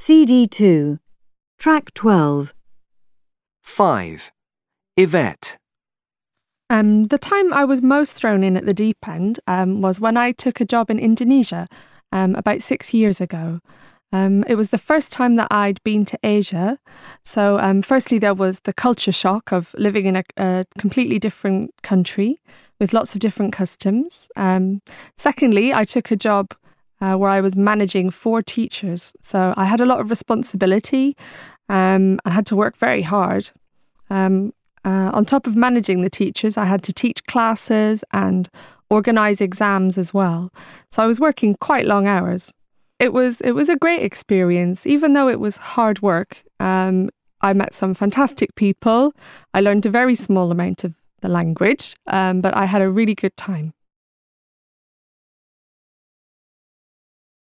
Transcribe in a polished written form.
CD2, Track 12. 5. Yvette. The time I was most thrown in at the deep end was when I took a job in Indonesia about 6 years ago. It was the first time that I'd been to Asia. So firstly, there was the culture shock of living in a completely different country with lots of different customs. Secondly, I took a job where I was managing 4 teachers. So I had a lot of responsibility and had to work very hard. On top of managing the teachers, I had to teach classes and organise exams as well. So I was working quite long hours. It was a great experience, even though it was hard work. I met some fantastic people. I learned a very small amount of the language, but I had a really good time.